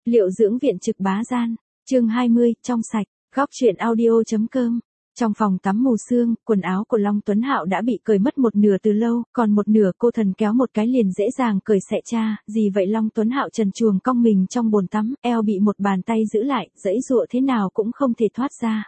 Liệu dưỡng viện trực bá gian, chương 20, trong sạch, góc truyện audio.com. Trong phòng tắm mù sương, quần áo của Long Tuấn Hạo đã bị cởi mất một nửa từ lâu, còn một nửa cô thần kéo một cái liền dễ dàng cởi xệ cha, gì vậy Long Tuấn Hạo trần truồng cong mình trong bồn tắm, eo bị một bàn tay giữ lại, giãy giụa thế nào cũng không thể thoát ra.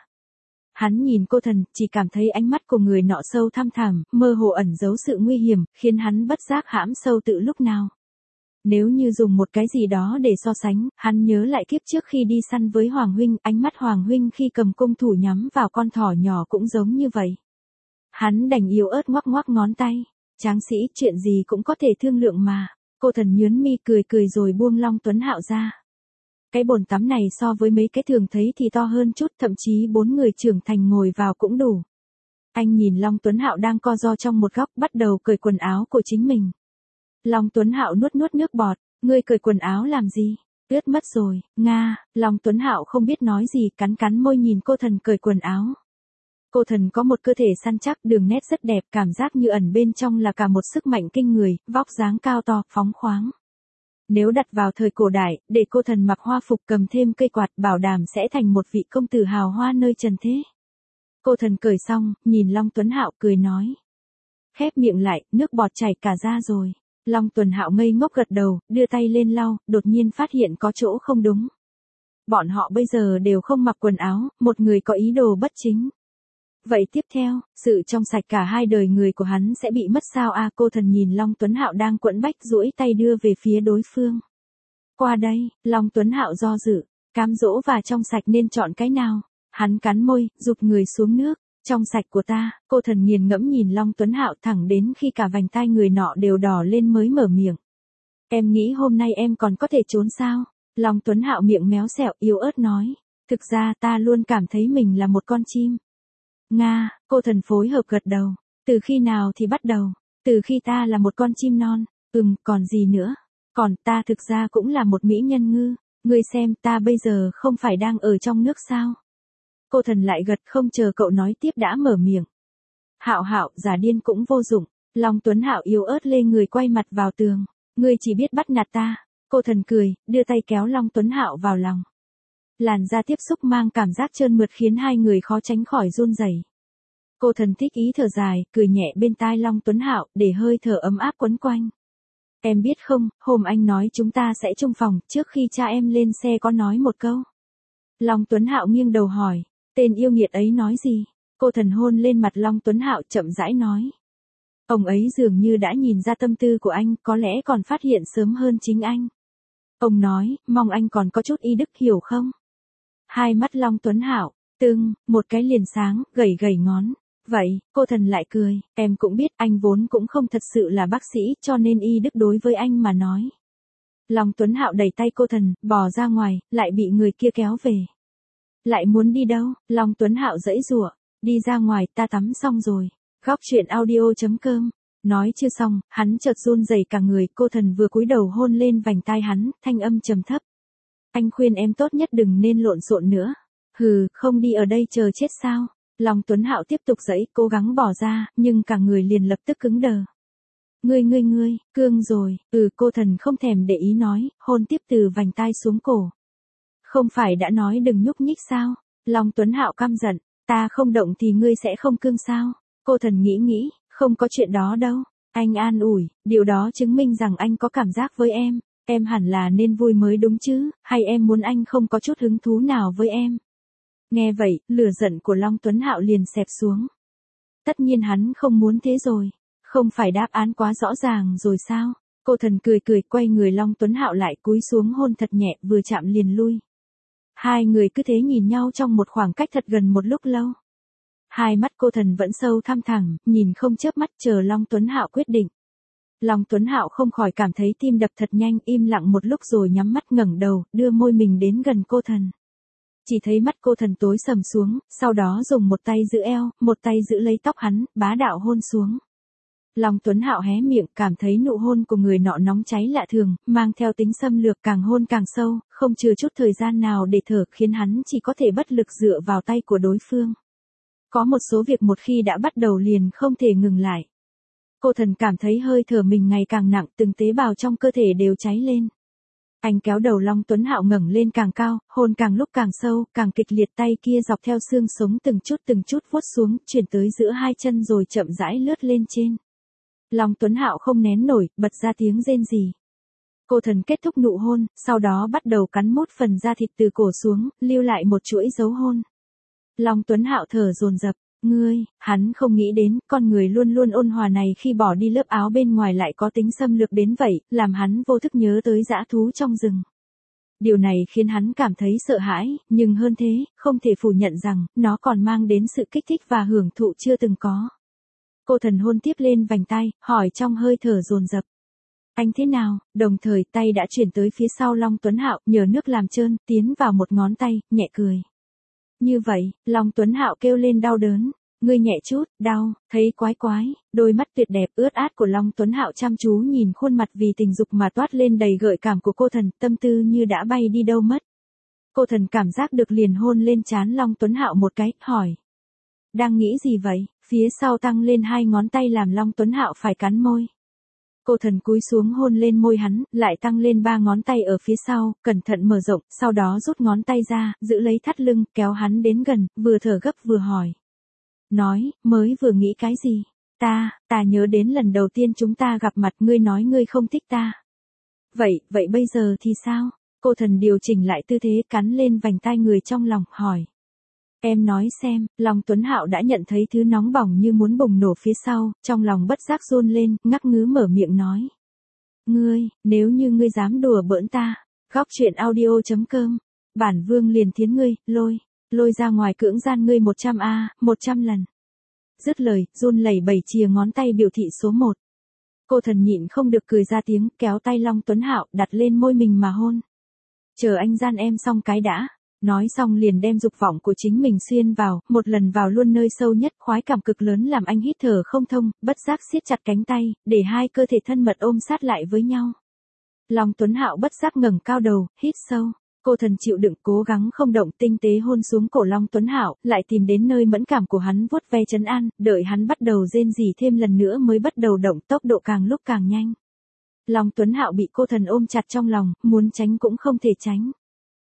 Hắn nhìn cô thần, chỉ cảm thấy ánh mắt của người nọ sâu thăm thẳm, mơ hồ ẩn giấu sự nguy hiểm, khiến hắn bất giác hãm sâu tự lúc nào. Nếu như dùng một cái gì đó để so sánh, hắn nhớ lại kiếp trước khi đi săn với Hoàng huynh, ánh mắt Hoàng huynh khi cầm cung thủ nhắm vào con thỏ nhỏ cũng giống như vậy. Hắn đành yếu ớt ngoắc ngoắc ngón tay. Tráng sĩ, chuyện gì cũng có thể thương lượng mà. Cô thần nhướng mi cười cười rồi buông Long Tuấn Hạo ra. Cái bồn tắm này so với mấy cái thường thấy thì to hơn chút, thậm chí 4 người trưởng thành ngồi vào cũng đủ. Anh nhìn Long Tuấn Hạo đang co ro trong một góc, bắt đầu cởi quần áo của chính mình. Long Tuấn Hạo nuốt nuốt nước bọt, ngươi cởi quần áo làm gì? Ướt mất rồi, Nga. Long Tuấn Hạo không biết nói gì, cắn cắn môi nhìn cô thần cởi quần áo. Cô thần có một cơ thể săn chắc, đường nét rất đẹp, cảm giác như ẩn bên trong là cả một sức mạnh kinh người, vóc dáng cao to, phóng khoáng. Nếu đặt vào thời cổ đại, để cô thần mặc hoa phục cầm thêm cây quạt, bảo đảm sẽ thành một vị công tử hào hoa nơi trần thế. Cô thần cởi xong, nhìn Long Tuấn Hạo cười nói. Khép miệng lại, nước bọt chảy cả ra rồi. Long Tuấn Hạo ngây ngốc gật đầu, đưa tay lên lau, đột nhiên phát hiện có chỗ không đúng. Bọn họ bây giờ đều không mặc quần áo, một người có ý đồ bất chính. Vậy tiếp theo, sự trong sạch cả hai đời người của hắn sẽ bị mất sao a? Cô thần nhìn Long Tuấn Hạo đang quẫn bách duỗi tay đưa về phía đối phương. Qua đây, Long Tuấn Hạo do dự, cám dỗ và trong sạch nên chọn cái nào? Hắn cắn môi, giục người xuống nước. Trong sạch của ta, cô thần nghiền ngẫm nhìn Long Tuấn Hạo thẳng đến khi cả vành tai người nọ đều đỏ lên mới mở miệng. Em nghĩ hôm nay em còn có thể trốn sao? Long Tuấn Hạo miệng méo xẹo yếu ớt nói. Thực ra ta luôn cảm thấy mình là một con chim. Nga, cô thần phối hợp gật đầu. Từ khi nào thì bắt đầu? Từ khi ta là một con chim non. Còn gì nữa? Còn ta thực ra cũng là một mỹ nhân ngư. Ngươi xem ta bây giờ không phải đang ở trong nước sao? Cô thần lại gật, không chờ cậu nói tiếp đã mở miệng. Hạo Hạo, giả điên cũng vô dụng. Long Tuấn Hạo yếu ớt lê người quay mặt vào tường. Ngươi chỉ biết bắt nạt ta. Cô thần cười, đưa tay kéo Long Tuấn Hạo vào lòng. Làn da tiếp xúc mang cảm giác trơn mượt khiến hai người khó tránh khỏi run rẩy. Cô thần thích ý thở dài, cười nhẹ bên tai Long Tuấn Hạo, để hơi thở ấm áp quấn quanh. Em biết không, hôm anh nói chúng ta sẽ chung phòng, trước khi cha em lên xe có nói một câu. Long Tuấn Hạo nghiêng đầu hỏi. Tên yêu nghiệt ấy nói gì? Cô thần hôn lên mặt Long Tuấn Hạo chậm rãi nói. Ông ấy dường như đã nhìn ra tâm tư của anh, có lẽ còn phát hiện sớm hơn chính anh. Ông nói, mong anh còn có chút y đức hiểu không? Hai mắt Long Tuấn Hạo, một cái liền sáng, gầy gầy ngón. Vậy, cô thần lại cười, em cũng biết anh vốn cũng không thật sự là bác sĩ, cho nên y đức đối với anh mà nói. Long Tuấn Hạo đẩy tay cô thần, bò ra ngoài, lại bị người kia kéo về. Lại muốn đi đâu? Long Tuấn Hạo giãy giụa. Đi ra ngoài, ta tắm xong rồi. Góc truyện audio.com. Nói chưa xong, hắn chợt run rẩy cả người, cô thần vừa cúi đầu hôn lên vành tai hắn, thanh âm trầm thấp. Anh khuyên em tốt nhất đừng nên lộn xộn nữa. Hừ, không đi ở đây chờ chết sao? Long Tuấn Hạo tiếp tục giãy, cố gắng bỏ ra, nhưng cả người liền lập tức cứng đờ. Ngươi, cương rồi. Cô thần không thèm để ý nói, hôn tiếp từ vành tai xuống cổ. Không phải đã nói đừng nhúc nhích sao? Long Tuấn Hạo căm giận, ta không động thì ngươi sẽ không cương sao? Cô thần nghĩ, không có chuyện đó đâu. Anh an ủi, điều đó chứng minh rằng anh có cảm giác với em hẳn là nên vui mới đúng chứ, hay em muốn anh không có chút hứng thú nào với em? Nghe vậy, lửa giận của Long Tuấn Hạo liền xẹp xuống. Tất nhiên hắn không muốn thế rồi, không phải đáp án quá rõ ràng rồi sao? Cô thần cười quay người Long Tuấn Hạo lại cúi xuống hôn thật nhẹ, vừa chạm liền lui. Hai người cứ thế nhìn nhau trong một khoảng cách thật gần một lúc lâu. Hai mắt cô thần vẫn sâu thăm thẳm, nhìn không chớp mắt chờ Long Tuấn Hạo quyết định. Long Tuấn Hạo không khỏi cảm thấy tim đập thật nhanh, im lặng một lúc rồi nhắm mắt ngẩng đầu, đưa môi mình đến gần cô thần. Chỉ thấy mắt cô thần tối sầm xuống, sau đó dùng một tay giữ eo, một tay giữ lấy tóc hắn, bá đạo hôn xuống. Long Tuấn Hạo hé miệng, cảm thấy nụ hôn của người nọ nóng cháy lạ thường, mang theo tính xâm lược, càng hôn càng sâu, không chừa chút thời gian nào để thở, khiến hắn chỉ có thể bất lực dựa vào tay của đối phương. Có một số việc một khi đã bắt đầu liền không thể ngừng lại. Cô thần cảm thấy hơi thở mình ngày càng nặng, từng tế bào trong cơ thể đều cháy lên. Anh kéo đầu Long Tuấn Hạo ngẩng lên càng cao, hôn càng lúc càng sâu, càng kịch liệt, tay kia dọc theo xương sống từng chút vuốt xuống, chuyển tới giữa hai chân rồi chậm rãi lướt lên trên. Long Tuấn Hạo không nén nổi, bật ra tiếng rên rỉ. Cô thần kết thúc nụ hôn, sau đó bắt đầu cắn mốt phần da thịt từ cổ xuống, lưu lại một chuỗi dấu hôn. Long Tuấn Hạo thở dồn dập, hắn không nghĩ đến, con người luôn luôn ôn hòa này khi bỏ đi lớp áo bên ngoài lại có tính xâm lược đến vậy, làm hắn vô thức nhớ tới dã thú trong rừng. Điều này khiến hắn cảm thấy sợ hãi, nhưng hơn thế, không thể phủ nhận rằng, nó còn mang đến sự kích thích và hưởng thụ chưa từng có. Cô thần hôn tiếp lên vành tay, hỏi trong hơi thở dồn dập. Anh thế nào? Đồng thời tay đã chuyển tới phía sau Long Tuấn Hạo, nhờ nước làm trơn, tiến vào một ngón tay, nhẹ cười. Như vậy, Long Tuấn Hạo kêu lên đau đớn. Ngươi nhẹ chút, đau, thấy quái quái, đôi mắt tuyệt đẹp ướt át của Long Tuấn Hạo chăm chú nhìn khuôn mặt vì tình dục mà toát lên đầy gợi cảm của cô thần, tâm tư như đã bay đi đâu mất. Cô thần cảm giác được liền hôn lên trán Long Tuấn Hạo một cái, hỏi. Đang nghĩ gì vậy? Phía sau tăng lên hai ngón tay làm Long Tuấn Hạo phải cắn môi. Cô thần cúi xuống hôn lên môi hắn, lại tăng lên ba ngón tay ở phía sau, cẩn thận mở rộng, sau đó rút ngón tay ra, giữ lấy thắt lưng, kéo hắn đến gần, vừa thở gấp vừa hỏi. Nói, mới vừa nghĩ cái gì? Ta nhớ đến lần đầu tiên chúng ta gặp mặt ngươi nói ngươi không thích ta. Vậy bây giờ thì sao? Cô thần điều chỉnh lại tư thế cắn lên vành tai người trong lòng, hỏi. Em nói xem, Long Tuấn Hạo đã nhận thấy thứ nóng bỏng như muốn bùng nổ phía sau, trong lòng bất giác run lên, ngắc ngứ mở miệng nói. Nếu như ngươi dám đùa bỡn ta, góc truyện audio.com, bản vương liền thiến ngươi, lôi ra ngoài cưỡng gian ngươi 100 lần. Dứt lời, run lẩy bẩy chìa ngón tay biểu thị số 1. Cô thần nhịn không được cười ra tiếng, kéo tay Long Tuấn Hạo, đặt lên môi mình mà hôn. Chờ anh gian em xong cái đã. Nói xong liền đem dục vọng của chính mình xuyên vào, một lần vào luôn nơi sâu nhất, khoái cảm cực lớn làm anh hít thở không thông, bất giác siết chặt cánh tay, để hai cơ thể thân mật ôm sát lại với nhau. Long Tuấn Hạo bất giác ngẩng cao đầu, hít sâu. Cô thần chịu đựng cố gắng không động, tinh tế hôn xuống cổ Long Tuấn Hạo, lại tìm đến nơi mẫn cảm của hắn vuốt ve trấn an, đợi hắn bắt đầu rên rỉ thêm lần nữa mới bắt đầu động, tốc độ càng lúc càng nhanh. Long Tuấn Hạo bị cô thần ôm chặt trong lòng, muốn tránh cũng không thể tránh.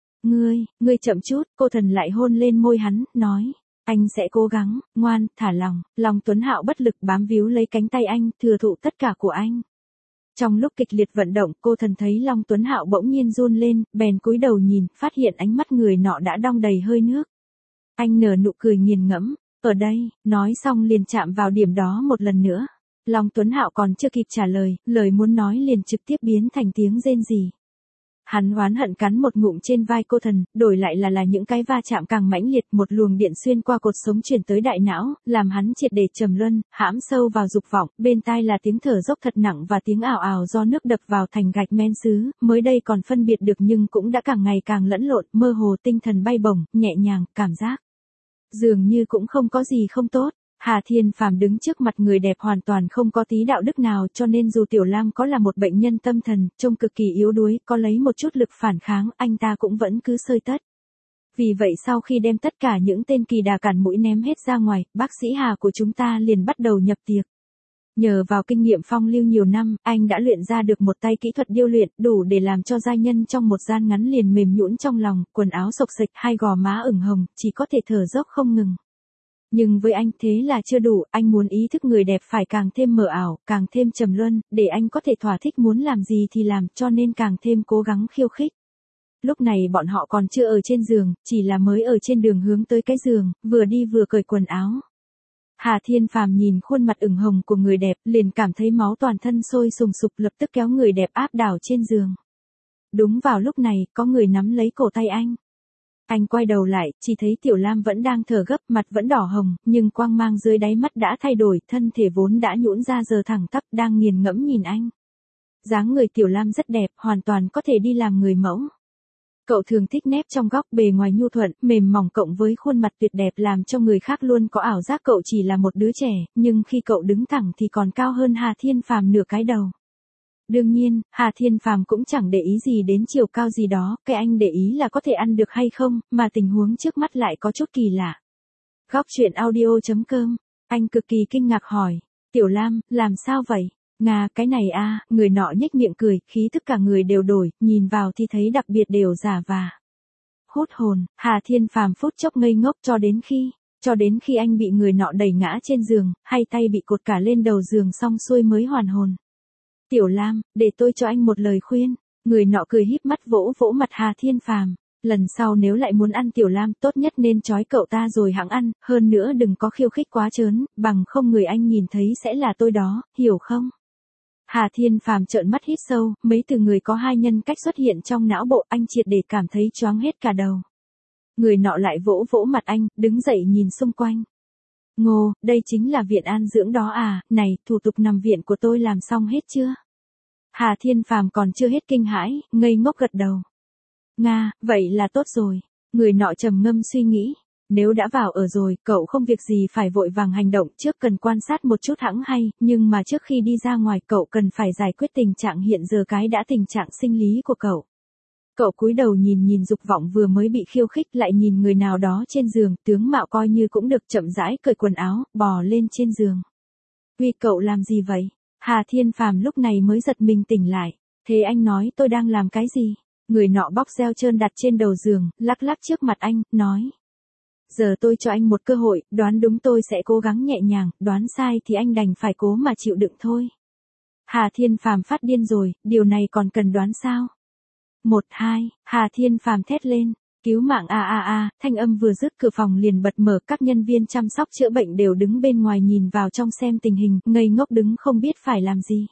Ngươi chậm chút, cô thần lại hôn lên môi hắn, nói. Anh sẽ cố gắng, ngoan, thả lòng. Long Tuấn Hạo bất lực bám víu lấy cánh tay anh, thừa thụ tất cả của anh. Trong lúc kịch liệt vận động, cô thần thấy Long Tuấn Hạo bỗng nhiên run lên, bèn cúi đầu nhìn, phát hiện ánh mắt người nọ đã đong đầy hơi nước. Anh nở nụ cười nghiền ngẫm, ở đây, nói xong liền chạm vào điểm đó một lần nữa. Long Tuấn Hạo còn chưa kịp trả lời, lời muốn nói liền trực tiếp biến thành tiếng rên rỉ. Hắn oán hận cắn một ngụm trên vai cô thần, đổi lại là những cái va chạm càng mãnh liệt, một luồng điện xuyên qua cột sống truyền tới đại não, làm hắn triệt để trầm luân, hãm sâu vào dục vọng, bên tai là tiếng thở dốc thật nặng và tiếng ào ào do nước đập vào thành gạch men sứ, mới đây còn phân biệt được nhưng cũng đã càng ngày càng lẫn lộn, mơ hồ, tinh thần bay bổng, nhẹ nhàng, cảm giác dường như cũng không có gì không tốt. Hà Thiên Phàm đứng trước mặt người đẹp hoàn toàn không có tí đạo đức nào, cho nên dù Tiểu Lam có là một bệnh nhân tâm thần, trông cực kỳ yếu đuối, có lấy một chút lực phản kháng, anh ta cũng vẫn cứ sơi tất. Vì vậy sau khi đem tất cả những tên kỳ đà cản mũi ném hết ra ngoài, bác sĩ Hà của chúng ta liền bắt đầu nhập tiệc. Nhờ vào kinh nghiệm phong lưu nhiều năm, anh đã luyện ra được một tay kỹ thuật điêu luyện, đủ để làm cho giai nhân trong một gian ngắn liền mềm nhũn trong lòng, quần áo xộc xệch, hai gò má ửng hồng, chỉ có thể thở dốc không ngừng. Nhưng với anh thế là chưa đủ, anh muốn ý thức người đẹp phải càng thêm mờ ảo, càng thêm trầm luân, để anh có thể thỏa thích muốn làm gì thì làm, cho nên càng thêm cố gắng khiêu khích. Lúc này bọn họ còn chưa ở trên giường, chỉ là mới ở trên đường hướng tới cái giường, vừa đi vừa cởi quần áo. Hà Thiên Phàm nhìn khuôn mặt ửng hồng của người đẹp, liền cảm thấy máu toàn thân sôi sùng sục, lập tức kéo người đẹp áp đảo trên giường. Đúng vào lúc này, có người nắm lấy cổ tay anh. Anh quay đầu lại, chỉ thấy Tiểu Lam vẫn đang thở gấp, mặt vẫn đỏ hồng, nhưng quang mang dưới đáy mắt đã thay đổi, thân thể vốn đã nhũn ra giờ thẳng tắp, đang nghiền ngẫm nhìn anh. Dáng người Tiểu Lam rất đẹp, hoàn toàn có thể đi làm người mẫu. Cậu thường thích nép trong góc, bề ngoài nhu thuận, mềm mỏng cộng với khuôn mặt tuyệt đẹp làm cho người khác luôn có ảo giác cậu chỉ là một đứa trẻ, nhưng khi cậu đứng thẳng thì còn cao hơn Hà Thiên Phàm nửa cái đầu. Đương nhiên, Hà Thiên Phàm cũng chẳng để ý gì đến chiều cao gì đó, cái anh để ý là có thể ăn được hay không, mà tình huống trước mắt lại có chút kỳ lạ. Góc truyện audio.com, anh cực kỳ kinh ngạc hỏi, Tiểu Lam, làm sao vậy? Nga, cái này a, người nọ nhếch miệng cười, khí tức cả người đều đổi, nhìn vào thì thấy đặc biệt đều giả và hút hồn. Hà Thiên Phàm phút chốc ngây ngốc cho đến khi anh bị người nọ đẩy ngã trên giường, hay tay bị cột cả lên đầu giường xong xuôi mới hoàn hồn. Tiểu Lam, để tôi cho anh một lời khuyên. Người nọ cười híp mắt vỗ vỗ mặt Hà Thiên Phàm. Lần sau nếu lại muốn ăn Tiểu Lam tốt nhất nên trói cậu ta rồi hẵng ăn, hơn nữa đừng có khiêu khích quá trớn, bằng không người anh nhìn thấy sẽ là tôi đó, hiểu không? Hà Thiên Phàm trợn mắt hít sâu, mấy từ người có hai nhân cách xuất hiện trong não bộ anh triệt để cảm thấy choáng hết cả đầu. Người nọ lại vỗ vỗ mặt anh, đứng dậy nhìn xung quanh. Ngô, đây chính là viện an dưỡng đó à, này, thủ tục nằm viện của tôi làm xong hết chưa? Hà Thiên Phàm còn chưa hết kinh hãi, ngây ngốc gật đầu. Nga, vậy là tốt rồi. Người nọ trầm ngâm suy nghĩ. Nếu đã vào ở rồi, cậu không việc gì phải vội vàng hành động, trước cần quan sát một chút hẵng hay, nhưng mà trước khi đi ra ngoài cậu cần phải giải quyết tình trạng hiện giờ cái đã tình trạng sinh lý của cậu. Cậu cúi đầu nhìn dục vọng vừa mới bị khiêu khích lại nhìn người nào đó trên giường, tướng mạo coi như cũng được chậm rãi cởi quần áo, bò lên trên giường. Vì cậu làm gì vậy? Hà Thiên Phàm lúc này mới giật mình tỉnh lại. Thế anh nói tôi đang làm cái gì? Người nọ bóc reo trơn đặt trên đầu giường, lắc lắc trước mặt anh, nói. Giờ tôi cho anh một cơ hội, đoán đúng tôi sẽ cố gắng nhẹ nhàng, đoán sai thì anh đành phải cố mà chịu đựng thôi. Hà Thiên Phàm phát điên rồi, điều này còn cần đoán sao? 1, 2, Hà Thiên Phàm thét lên. Cứu mạng thanh âm vừa dứt cửa phòng liền bật mở, các nhân viên chăm sóc chữa bệnh đều đứng bên ngoài nhìn vào trong xem tình hình, ngây ngốc đứng không biết phải làm gì.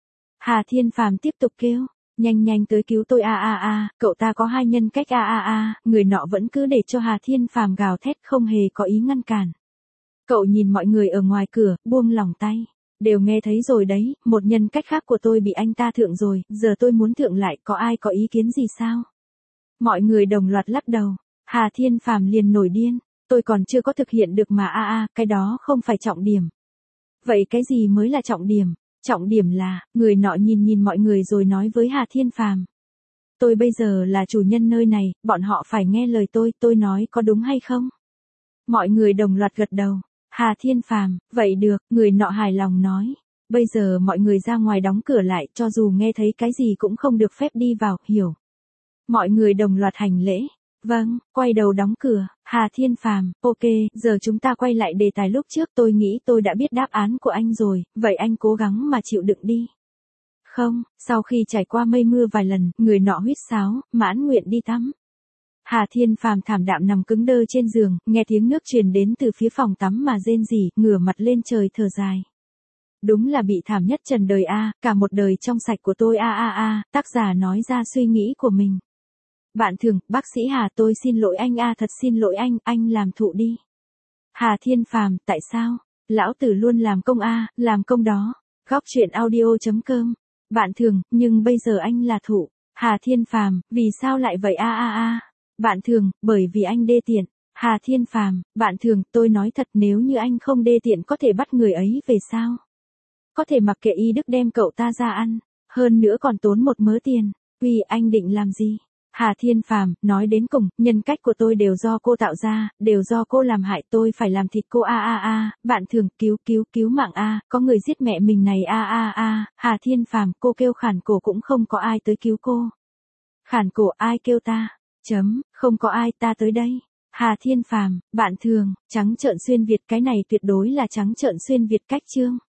Hà Thiên Phàm tiếp tục kêu, nhanh tới cứu tôi cậu ta có hai nhân cách người nọ vẫn cứ để cho Hà Thiên Phàm gào thét không hề có ý ngăn cản. Cậu nhìn mọi người ở ngoài cửa, buông lỏng tay. Đều nghe thấy rồi đấy, một nhân cách khác của tôi bị anh ta thượng rồi, giờ tôi muốn thượng lại, có ai có ý kiến gì sao? Mọi người đồng loạt lắc đầu. Hà Thiên Phàm liền nổi điên. Tôi còn chưa có thực hiện được mà cái đó không phải trọng điểm. Vậy cái gì mới là trọng điểm? Trọng điểm là, người nọ nhìn mọi người rồi nói với Hà Thiên Phàm. Tôi bây giờ là chủ nhân nơi này, bọn họ phải nghe lời tôi nói có đúng hay không? Mọi người đồng loạt gật đầu. Hà Thiên Phàm, vậy được, người nọ hài lòng nói. Bây giờ mọi người ra ngoài đóng cửa lại, cho dù nghe thấy cái gì cũng không được phép đi vào, hiểu. Mọi người đồng loạt hành lễ. Vâng, quay đầu đóng cửa. Hà Thiên Phàm, ok, giờ chúng ta quay lại đề tài lúc trước, tôi nghĩ tôi đã biết đáp án của anh rồi, vậy anh cố gắng mà chịu đựng đi. Không, sau khi trải qua mây mưa vài lần, người nọ huýt sáo, mãn nguyện đi tắm. Hà Thiên Phàm thảm đạm nằm cứng đơ trên giường, nghe tiếng nước truyền đến từ phía phòng tắm mà rên rỉ, ngửa mặt lên trời thở dài. Đúng là bị thảm nhất trần đời cả một đời trong sạch của tôi tác giả nói ra suy nghĩ của mình. Bạn Thường, bác sĩ Hà, tôi xin lỗi anh thật xin lỗi anh làm thụ đi. Hà Thiên Phàm, tại sao? Lão tử luôn làm công làm công đó. Góc truyện audio.com. Bạn Thường, nhưng bây giờ anh là thụ. Hà Thiên Phàm, vì sao lại vậy Bạn Thường, bởi vì anh đê tiện. Hà Thiên Phàm, bạn Thường, tôi nói thật nếu như anh không đê tiện có thể bắt người ấy về sao? Có thể mặc kệ y đức đem cậu ta ra ăn, hơn nữa còn tốn một mớ tiền. Vì anh định làm gì? Hà Thiên Phàm, nói đến cùng, nhân cách của tôi đều do cô tạo ra, đều do cô làm hại tôi phải làm thịt cô Bạn Thường, cứu mạng có người giết mẹ mình này Hà Thiên Phàm, cô kêu khản cổ cũng không có ai tới cứu cô. Khản cổ ai kêu ta? Không có ai, ta tới đây. Hà Thiên Phàm, bạn Thường, trắng trợn xuyên Việt, cái này tuyệt đối là trắng trợn xuyên Việt cách chương.